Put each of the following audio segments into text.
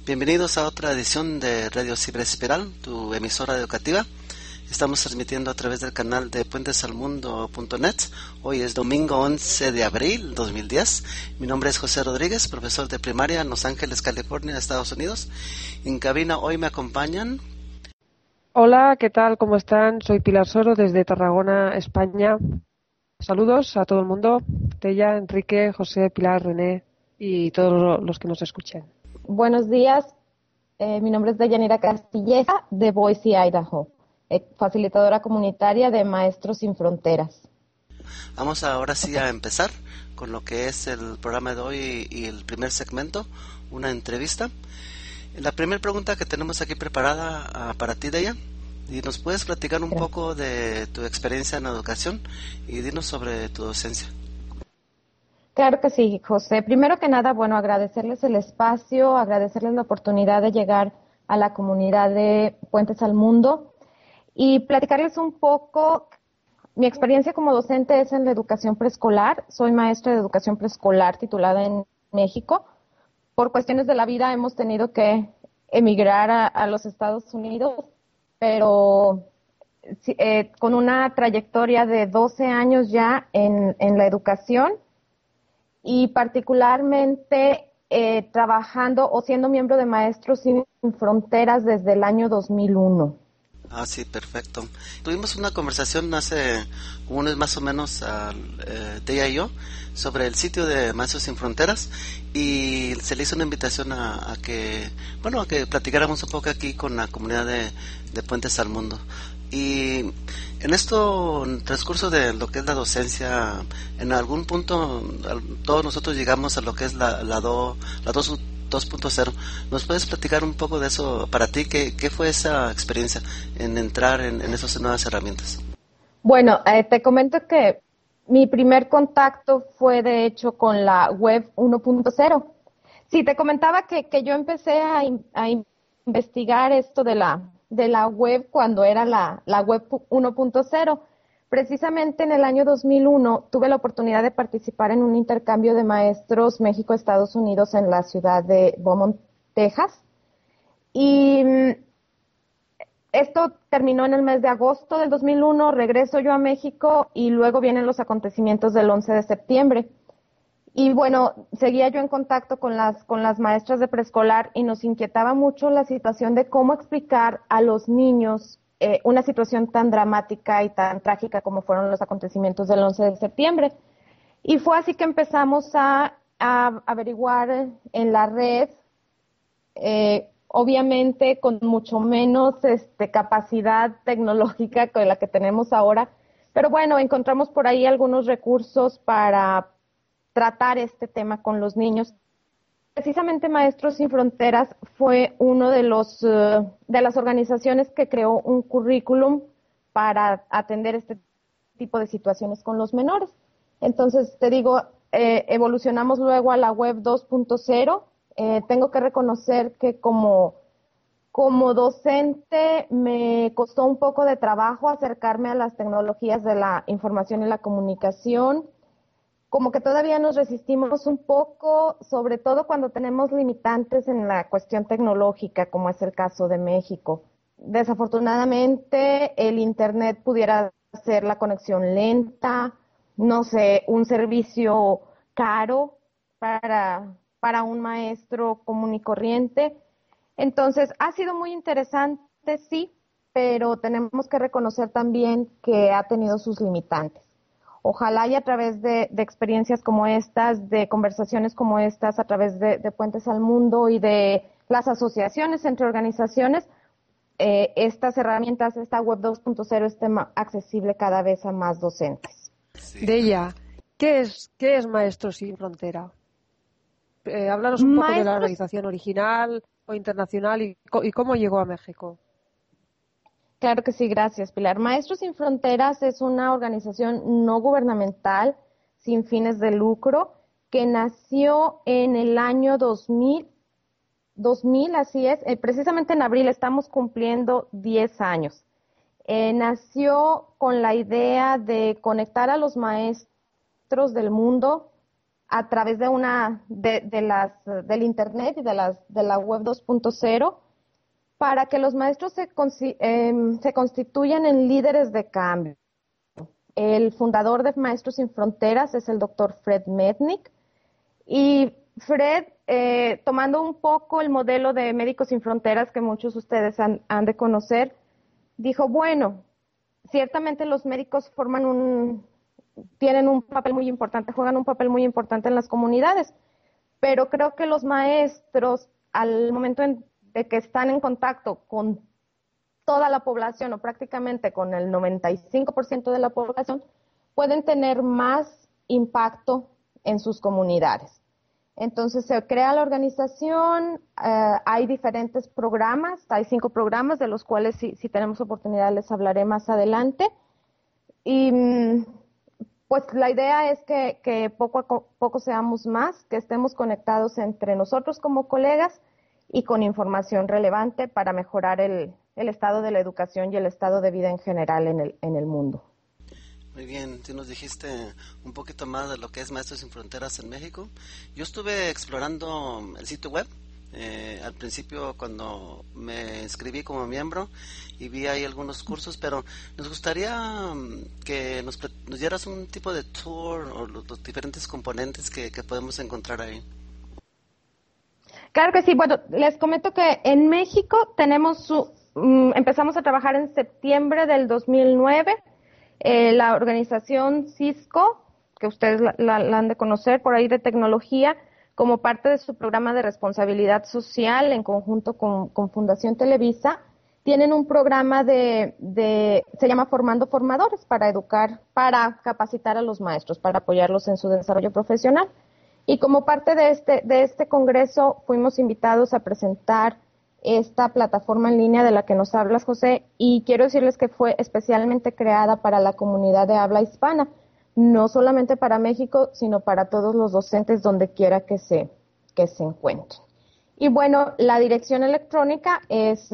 Bienvenidos a otra edición de Radio Ciberespiral, tu emisora educativa. Estamos transmitiendo a través del canal de puentesalmundo.net. Hoy es domingo 11 de abril 2010. Mi nombre es José Rodríguez, profesor de primaria en Los Ángeles, California, Estados Unidos. En cabina hoy me acompañan. Hola, ¿qué tal? ¿Cómo están? Soy Pilar Soro desde Tarragona, España. Saludos a todo el mundo. Tella, Enrique, José, Pilar, René y todos los que nos escuchen. Buenos días, mi nombre es Deyanira Castilleza de Boise, Idaho, facilitadora comunitaria de Maestros Sin Fronteras. Vamos ahora sí a empezar con lo que es el programa de hoy y el primer segmento, una entrevista. La primera pregunta que tenemos aquí preparada para ti, Deya, y nos puedes platicar un poco de tu experiencia en la educación y dinos sobre tu docencia. Claro que sí, José. Primero que nada, bueno, agradecerles el espacio, agradecerles la oportunidad de llegar a la comunidad de Puentes al Mundo y platicarles un poco. Mi experiencia como docente es en la educación preescolar. Soy maestra de educación preescolar titulada en México. Por cuestiones de la vida hemos tenido que emigrar a los Estados Unidos, pero con una trayectoria de 12 años ya en la educación. Y particularmente trabajando o siendo miembro de Maestros Sin Fronteras desde el año 2001. Ah, sí, perfecto. Tuvimos una conversación hace un mes más o menos, Deya y yo, sobre el sitio de Maestros Sin Fronteras y se le hizo una invitación a que platicáramos un poco aquí con la comunidad de Puentes al Mundo. Y en esto, en el transcurso de lo que es la docencia, en algún punto todos nosotros llegamos a lo que es la 2.0. ¿Nos puedes platicar un poco de eso para ti? ¿Qué fue esa experiencia en entrar en esas nuevas herramientas? Bueno, te comento que mi primer contacto fue de hecho con la web 1.0. Sí, te comentaba que yo empecé a investigar esto de la web cuando era la web 1.0. Precisamente en el año 2001 tuve la oportunidad de participar en un intercambio de maestros México-Estados Unidos en la ciudad de Beaumont, Texas. Y esto terminó en el mes de agosto del 2001, regreso yo a México y luego vienen los acontecimientos del 11 de septiembre. Y bueno, seguía yo en contacto con las maestras de preescolar y nos inquietaba mucho la situación de cómo explicar a los niños una situación tan dramática y tan trágica como fueron los acontecimientos del 11 de septiembre. Y fue así que empezamos a averiguar en la red, obviamente con mucho menos capacidad tecnológica que la que tenemos ahora, pero bueno, encontramos por ahí algunos recursos para tratar este tema con los niños. Precisamente Maestros Sin Fronteras fue uno de las organizaciones que creó un currículum para atender este tipo de situaciones con los menores. Entonces, te digo, evolucionamos luego a la web 2.0. Tengo que reconocer que como docente me costó un poco de trabajo acercarme a las tecnologías de la información y la comunicación. Como que todavía nos resistimos un poco, sobre todo cuando tenemos limitantes en la cuestión tecnológica, como es el caso de México. Desafortunadamente, el Internet pudiera ser la conexión lenta, no sé, un servicio caro para un maestro común y corriente. Entonces, ha sido muy interesante, sí, pero tenemos que reconocer también que ha tenido sus limitantes. Ojalá y a través de experiencias como estas, de conversaciones como estas, a través de Puentes al Mundo y de las asociaciones entre organizaciones, estas herramientas, esta web 2.0 esté accesible cada vez a más docentes. Sí. Deya, ¿qué es Maestros Sin Frontera? Háblanos un poco de la organización original o internacional y cómo llegó a México. Claro que sí, gracias, Pilar. Maestros Sin Fronteras es una organización no gubernamental sin fines de lucro que nació en el año 2000, así es, precisamente en abril estamos cumpliendo 10 años. Nació con la idea de conectar a los maestros del mundo a través del internet y de la web 2.0 para que los maestros se constituyan en líderes de cambio. El fundador de Maestros Sin Fronteras es el doctor Fred Metnick, y Fred, tomando un poco el modelo de Médicos Sin Fronteras que muchos de ustedes han de conocer, dijo, bueno, ciertamente los médicos tienen un papel muy importante, juegan un papel muy importante en las comunidades, pero creo que los maestros, al momento de que están en contacto con toda la población o prácticamente con el 95% de la población, pueden tener más impacto en sus comunidades. Entonces se crea la organización, hay diferentes programas, hay 5 programas de los cuales si tenemos oportunidad les hablaré más adelante. Y pues la idea es que poco a poco seamos más, que estemos conectados entre nosotros como colegas y con información relevante para mejorar el estado de la educación y el estado de vida en general en el mundo. Muy bien, tú nos dijiste un poquito más de lo que es Maestros Sin Fronteras en México. Yo estuve explorando el sitio web al principio cuando me inscribí como miembro y vi ahí algunos cursos, pero nos gustaría que nos dieras un tipo de tour o los diferentes componentes que podemos encontrar ahí. Claro que sí. Bueno, les comento que en México empezamos a trabajar en septiembre del 2009. La organización Cisco, que ustedes la han de conocer por ahí de tecnología, como parte de su programa de responsabilidad social en conjunto con Fundación Televisa, tienen un programa se llama Formando Formadores, para para capacitar a los maestros, para apoyarlos en su desarrollo profesional. Y como parte de este congreso fuimos invitados a presentar esta plataforma en línea de la que nos hablas, José, y quiero decirles que fue especialmente creada para la comunidad de habla hispana, no solamente para México, sino para todos los docentes donde quiera que se encuentren. Y bueno, la dirección electrónica es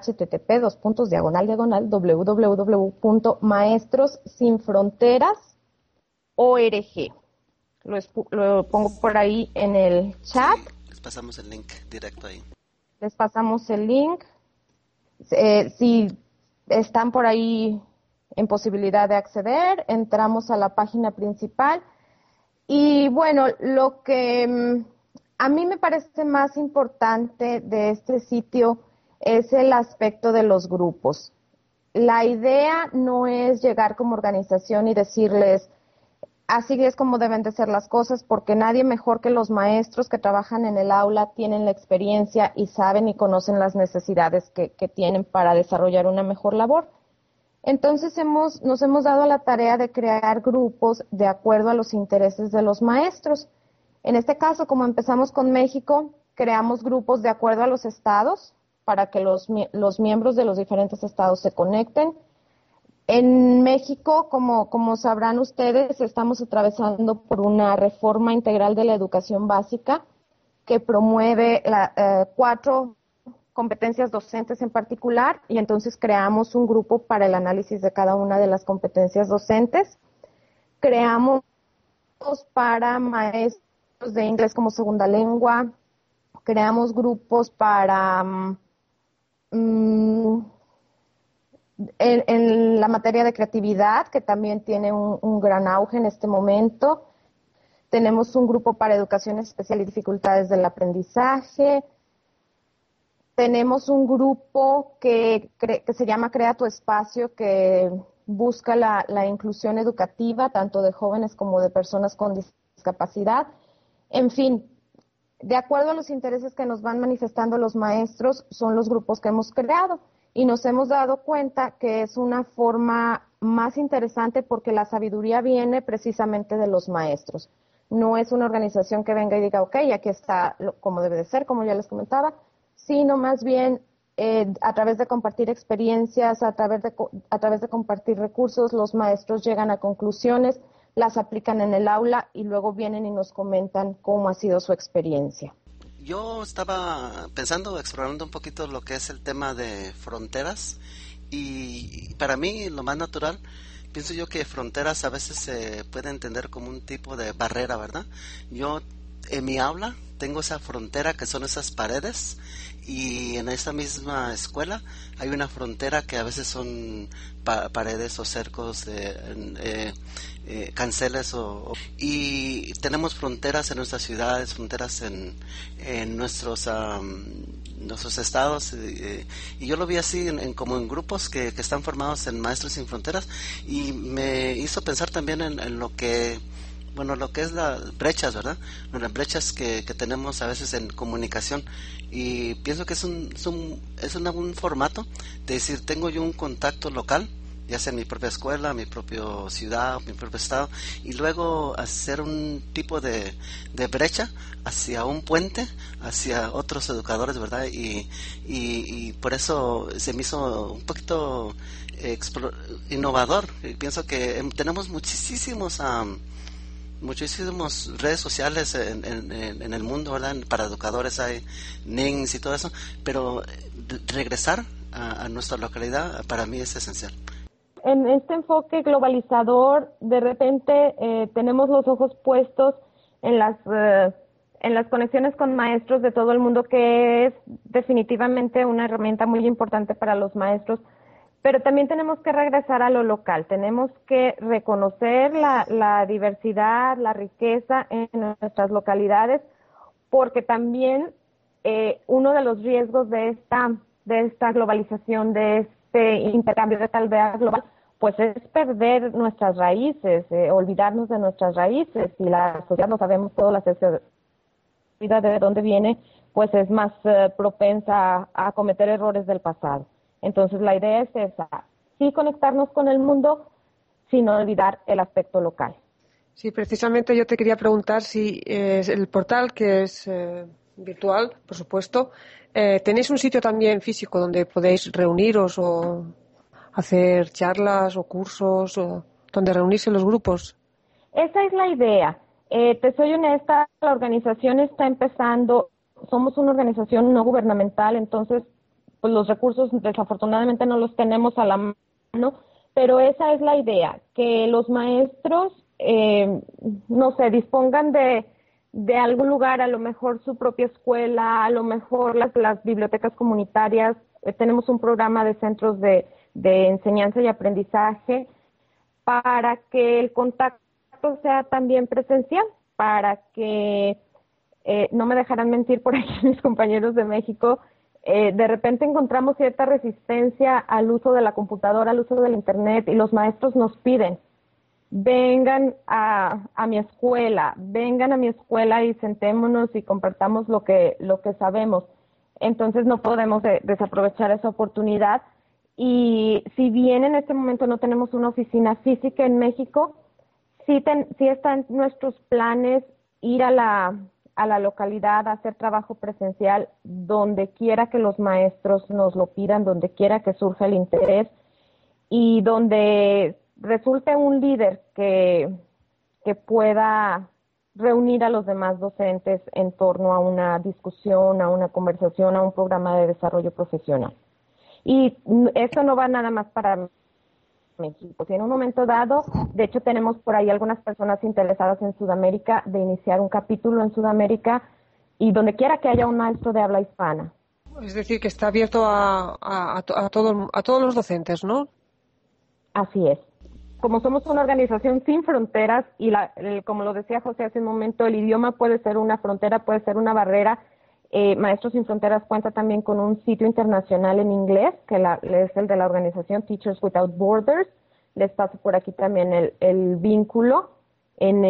http://www.maestrossinfronteras.org. Lo pongo por ahí en el chat. Sí, les pasamos el link directo ahí. Les pasamos el link. Si están por ahí en posibilidad de acceder, entramos a la página principal. Y bueno, lo que a mí me parece más importante de este sitio es el aspecto de los grupos. La idea no es llegar como organización y decirles, así es como deben de ser las cosas, porque nadie mejor que los maestros que trabajan en el aula tienen la experiencia y saben y conocen las necesidades que tienen para desarrollar una mejor labor. Entonces nos hemos dado la tarea de crear grupos de acuerdo a los intereses de los maestros. En este caso, como empezamos con México, creamos grupos de acuerdo a los estados para que los miembros de los diferentes estados se conecten. En México, como sabrán ustedes, estamos atravesando por una reforma integral de la educación básica que promueve 4 competencias docentes en particular, y entonces creamos un grupo para el análisis de cada una de las competencias docentes. Creamos para maestros de inglés como segunda lengua, creamos grupos para en la materia de creatividad, que también tiene un gran auge en este momento. Tenemos un grupo para educación especial y dificultades del aprendizaje. Tenemos un grupo que se llama Crea tu Espacio, que busca la inclusión educativa, tanto de jóvenes como de personas con discapacidad. En fin, de acuerdo a los intereses que nos van manifestando los maestros, son los grupos que hemos creado. Y nos hemos dado cuenta que es una forma más interesante porque la sabiduría viene precisamente de los maestros. No es una organización que venga y diga, ok, aquí está como debe de ser, como ya les comentaba, sino más bien a través de compartir experiencias, a través de compartir recursos, los maestros llegan a conclusiones, las aplican en el aula y luego vienen y nos comentan cómo ha sido su experiencia. Yo estaba explorando un poquito lo que es el tema de fronteras, y para mí lo más natural pienso yo que fronteras a veces se puede entender como un tipo de barrera, ¿verdad? Yo en mi aula tengo esa frontera que son esas paredes, y en esa misma escuela hay una frontera que a veces son paredes o cercos de canceles, y tenemos fronteras en nuestras ciudades, fronteras en nuestros estados, y yo lo vi así como en grupos que están formados en Maestros Sin Fronteras, y me hizo pensar también en lo que es las brechas, ¿verdad? Las brechas que tenemos a veces en comunicación, y pienso que es un formato de decir, tengo yo un contacto local, ya sea en mi propia escuela, mi propia ciudad, mi propio estado, y luego hacer un tipo de brecha hacia un puente, hacia otros educadores, ¿verdad? Y por eso se me hizo un poquito innovador. Y pienso que tenemos muchísimas redes sociales en el mundo, ¿verdad? Para educadores hay NINGS y todo eso, pero regresar a nuestra localidad para mí es esencial. En este enfoque globalizador, de repente tenemos los ojos puestos en las conexiones con maestros de todo el mundo, que es definitivamente una herramienta muy importante para los maestros, pero también tenemos que regresar a lo local, tenemos que reconocer la diversidad, la riqueza en nuestras localidades, porque también uno de los riesgos de esta globalización, de este intercambio de tal vez global, pues es perder nuestras raíces, olvidarnos de nuestras raíces, y la sociedad, lo sabemos todos, la sociedad de dónde viene, pues es más propensa a cometer errores del pasado. Entonces la idea es esa, sí conectarnos con el mundo sin olvidar el aspecto local. Sí, precisamente yo te quería preguntar si el portal, que es virtual, por supuesto, ¿tenéis un sitio también físico donde podéis reuniros o hacer charlas o cursos, o donde reunirse los grupos? Esa es la idea. Te soy honesta, la organización está empezando, somos una organización no gubernamental, entonces pues los recursos desafortunadamente no los tenemos a la mano, pero esa es la idea, que los maestros, dispongan de algún lugar, a lo mejor su propia escuela, a lo mejor las bibliotecas comunitarias. Tenemos un programa de centros de enseñanza y aprendizaje para que el contacto sea también presencial, para que, no me dejarán mentir por aquí mis compañeros de México, de repente encontramos cierta resistencia al uso de la computadora, al uso del internet, y los maestros nos piden, vengan a mi escuela y sentémonos y compartamos lo que sabemos. Entonces no podemos desaprovechar esa oportunidad, y si bien en este momento no tenemos una oficina física en México, sí está en nuestros planes ir a la localidad, a hacer trabajo presencial donde quiera que los maestros nos lo pidan, donde quiera que surja el interés, y donde resulte un líder que pueda reunir a los demás docentes en torno a una discusión, a una conversación, a un programa de desarrollo profesional. Y eso no va nada más para México. Si en un momento dado, de hecho tenemos por ahí algunas personas interesadas en Sudamérica, de iniciar un capítulo en Sudamérica, y donde quiera que haya un maestro de habla hispana. Es decir, que está abierto a todos los docentes, ¿no? Así es. Como somos una organización sin fronteras, y como lo decía José hace un momento, el idioma puede ser una frontera, puede ser una barrera. Maestros Sin Fronteras cuenta también con un sitio internacional en inglés, que es el de la organización Teachers Without Borders. Les paso por aquí también el vínculo en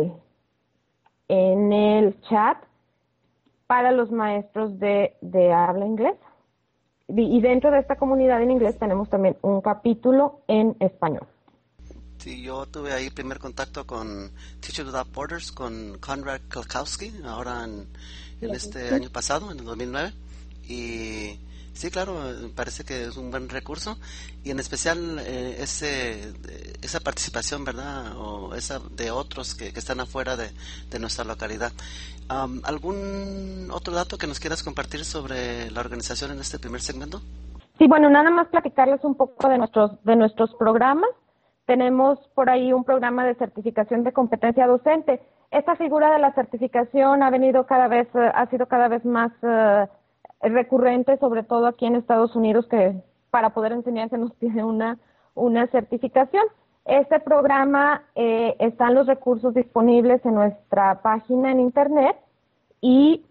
el chat para los maestros de habla inglesa. Y dentro de esta comunidad en inglés tenemos también un capítulo en español. Sí, yo tuve ahí primer contacto con Teachers Without Borders, con Konrad Kalkowski, ahora en este año pasado, en el 2009, y sí, claro, me parece que es un buen recurso, y en especial esa participación, ¿verdad?, o esa de otros que están afuera de nuestra localidad. ¿Algún otro dato que nos quieras compartir sobre la organización en este primer segmento? Sí, bueno, nada más platicarles un poco de nuestros programas. tenemos por ahí un programa de certificación de competencia docente. Esta figura de la certificación ha sido cada vez más recurrente, sobre todo aquí en Estados Unidos, que para poder enseñar se nos pide una certificación. Este programa están los recursos disponibles en nuestra página en internet y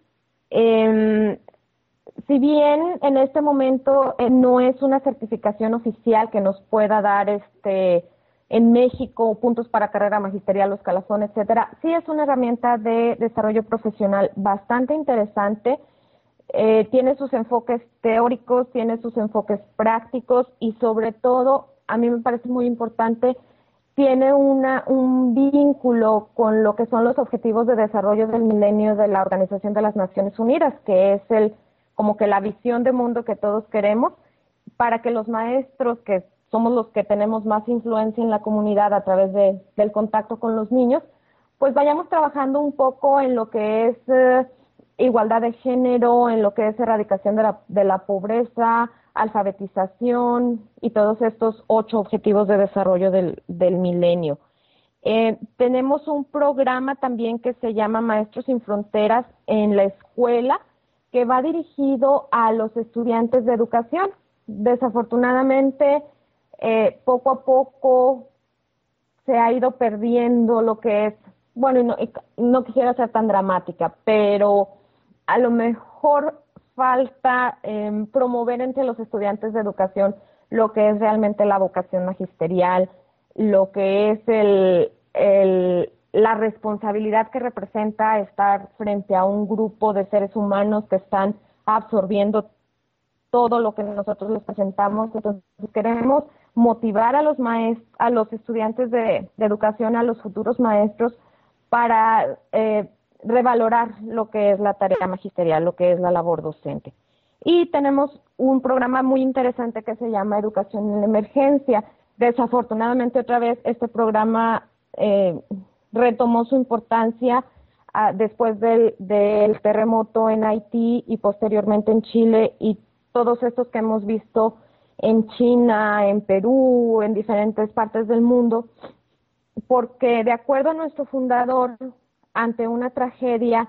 si bien en este momento no es una certificación oficial que nos pueda dar en México puntos para carrera magisterial o escalafón, etcétera, sí es una herramienta de desarrollo profesional bastante interesante. Tiene sus enfoques teóricos, tiene sus enfoques prácticos y sobre todo, a mí me parece muy importante, tiene un vínculo con lo que son los objetivos de desarrollo del milenio de la Organización de las Naciones Unidas, que es como que la visión de mundo que todos queremos, para que los maestros, que somos los que tenemos más influencia en la comunidad a través del contacto con los niños, pues vayamos trabajando un poco en lo que es igualdad de género, en lo que es erradicación de la pobreza, alfabetización y todos estos 8 objetivos de desarrollo del milenio. Tenemos un programa también que se llama Maestros sin Fronteras en la escuela, que va dirigido a los estudiantes de educación. Desafortunadamente, poco a poco se ha ido perdiendo lo que es, bueno, y no quisiera ser tan dramática, pero a lo mejor falta promover entre los estudiantes de educación lo que es realmente la vocación magisterial, lo que es la responsabilidad que representa estar frente a un grupo de seres humanos que están absorbiendo todo lo que nosotros les presentamos. Entonces queremos motivar a los estudiantes de educación, a los futuros maestros, para revalorar lo que es la tarea magisterial, lo que es la labor docente. Y tenemos un programa muy interesante que se llama Educación en la Emergencia. Desafortunadamente, otra vez, este programa retomó su importancia después del terremoto en Haití y posteriormente en Chile, y todos estos que hemos visto en China, en Perú, en diferentes partes del mundo, porque de acuerdo a nuestro fundador, ante una tragedia,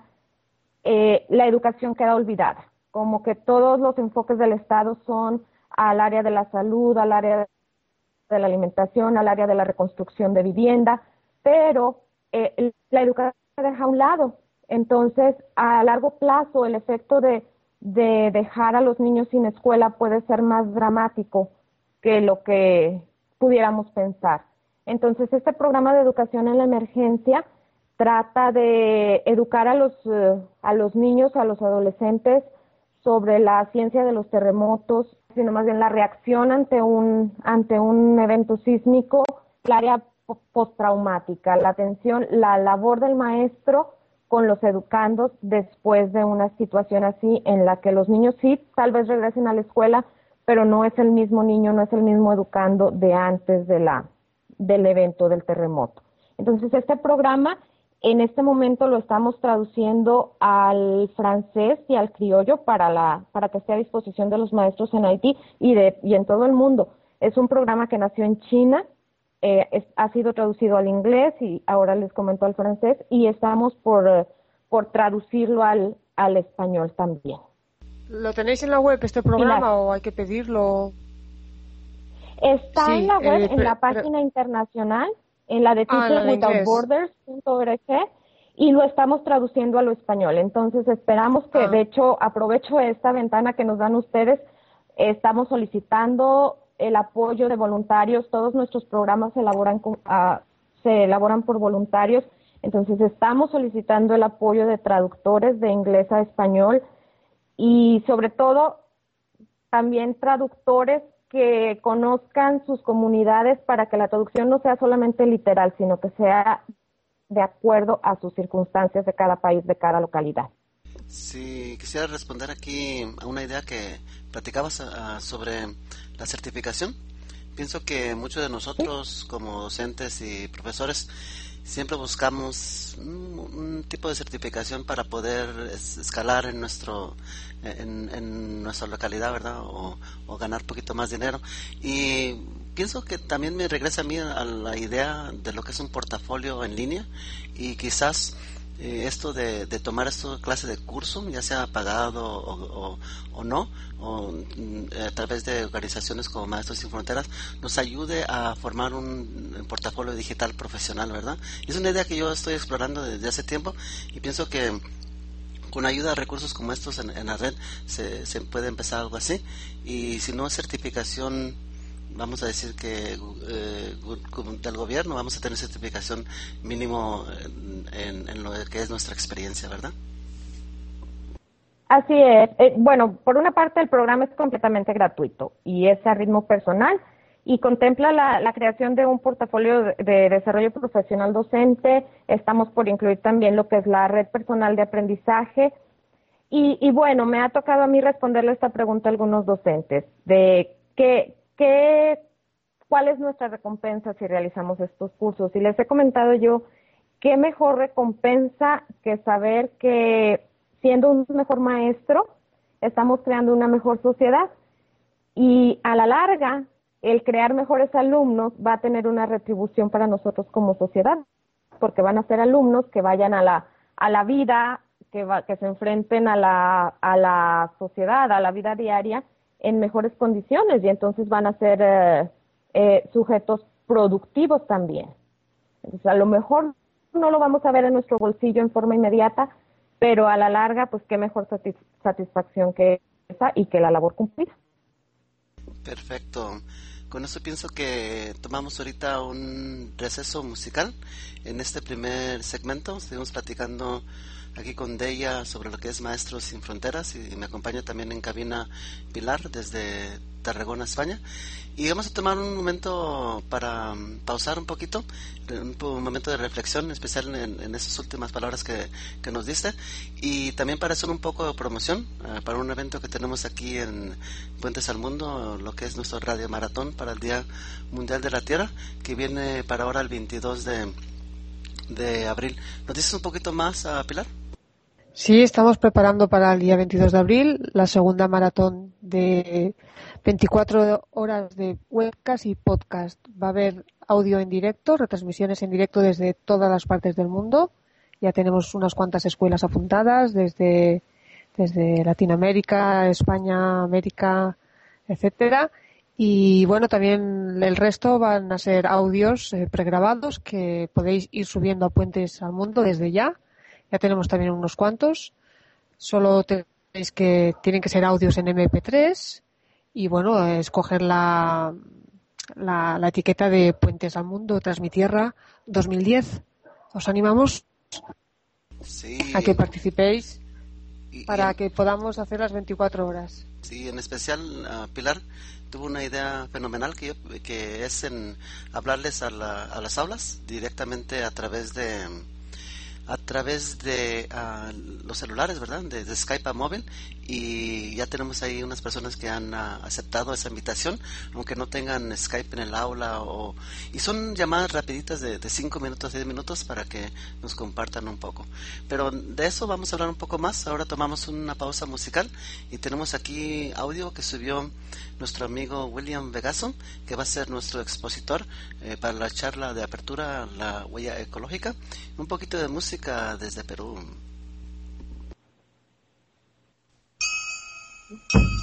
la educación queda olvidada, como que todos los enfoques del Estado son al área de la salud, al área de la alimentación, al área de la reconstrucción de vivienda, pero la educación se deja a un lado. Entonces, a largo plazo, el efecto de dejar a los niños sin escuela puede ser más dramático que lo que pudiéramos pensar. Entonces, este programa de educación en la emergencia trata de educar a los niños, a los adolescentes sobre la ciencia de los terremotos, sino más bien la reacción ante un evento sísmico, el área postraumática, la atención, la labor del maestro con los educandos después de una situación así, en la que los niños sí tal vez regresen a la escuela, pero no es el mismo niño, no es el mismo educando de antes del evento del terremoto. Entonces, este programa en este momento lo estamos traduciendo al francés y al criollo para que esté a disposición de los maestros en Haití y en todo el mundo. Es un programa que nació en China, ha sido traducido al inglés y ahora les comento al francés, y estamos por traducirlo al español también. ¿Lo tenéis en la web este programa o hay que pedirlo? Está en la web, en la página internacional, en la de teacherswithoutborders.org, y lo estamos traduciendo a lo español. Entonces esperamos que, de hecho, aprovecho esta ventana que nos dan ustedes, estamos solicitando el apoyo de voluntarios. Todos nuestros programas se elaboran por voluntarios, entonces estamos solicitando el apoyo de traductores de inglés a español y sobre todo también traductores que conozcan sus comunidades, para que la traducción no sea solamente literal, sino que sea de acuerdo a sus circunstancias de cada país, de cada localidad. Sí, quisiera responder aquí a una idea que platicabas sobre la certificación. Pienso que muchos de nosotros como docentes y profesores siempre buscamos un tipo de certificación para poder escalar en nuestra localidad, ¿verdad? O ganar un poquito más dinero. Y pienso que también me regresa a mí a la idea de lo que es un portafolio en línea, y quizás esto de tomar esta clase de curso, ya sea pagado o no, o a través de organizaciones como Maestros Sin Fronteras, nos ayude a formar un portafolio digital profesional, ¿verdad? Y es una idea que yo estoy explorando desde hace tiempo, y pienso que con ayuda de recursos como estos en la red se puede empezar algo así. Y si no es certificación, vamos a decir que del gobierno, vamos a tener certificación mínimo en lo que es nuestra experiencia, ¿verdad? Así es. Bueno, por una parte el programa es completamente gratuito y es a ritmo personal y contempla la creación de un portafolio de desarrollo profesional docente. Estamos por incluir también lo que es la red personal de aprendizaje. Y bueno, me ha tocado a mí responderle esta pregunta a algunos docentes de cuál es nuestra recompensa si realizamos estos cursos. Y les he comentado yo, qué mejor recompensa que saber que siendo un mejor maestro estamos creando una mejor sociedad. Y a la larga, el crear mejores alumnos va a tener una retribución para nosotros como sociedad, porque van a ser alumnos que vayan a la vida, que se enfrenten a la sociedad, a la vida diaria en mejores condiciones, y entonces van a ser sujetos productivos también. Entonces, a lo mejor no lo vamos a ver en nuestro bolsillo en forma inmediata, pero a la larga, pues qué mejor satisfacción que esa y que la labor cumplida. Perfecto. Con eso pienso que tomamos ahorita un receso musical. En este primer segmento estuvimos platicando aquí con Deya sobre lo que es Maestros Sin Fronteras, y me acompaña también en cabina Pilar desde Tarragona, España. Y vamos a tomar un momento para pausar un poquito, un momento de reflexión, en especial en esas últimas palabras que nos diste, y también para hacer un poco de promoción para un evento que tenemos aquí en Puentes al Mundo, lo que es nuestro Radio Maratón para el Día Mundial de la Tierra, que viene para ahora el 22 de abril. ¿Nos dices un poquito más, Pilar? Sí, estamos preparando para el día 22 de abril la segunda maratón de 24 horas de webcast y podcast. Va a haber audio en directo, retransmisiones en directo desde todas las partes del mundo. Ya tenemos unas cuantas escuelas apuntadas desde Latinoamérica, España, América, etcétera. Y bueno, también el resto van a ser audios pregrabados que podéis ir subiendo a Puentes al Mundo desde ya. Ya tenemos también unos cuantos. Solo tenéis tienen que ser audios en MP3 y bueno, escoger la etiqueta de Puentes al Mundo, Transmitierra 2010. Os animamos a que participéis para que podamos hacer las 24 horas. Sí, en especial Pilar tuvo una idea fenomenal que es en hablarles a las aulas directamente a través de los celulares, ¿verdad? De Skype a móvil, y ya tenemos ahí unas personas que han aceptado esa invitación, aunque no tengan Skype en el aula, y son llamadas rapiditas de 5 minutos, 10 minutos para que nos compartan un poco. Pero de eso vamos a hablar un poco más. Ahora tomamos una pausa musical y tenemos aquí audio que subió nuestro amigo William Vegaso, que va a ser nuestro expositor para la charla de apertura La Huella Ecológica. Un poquito de música desde Perú.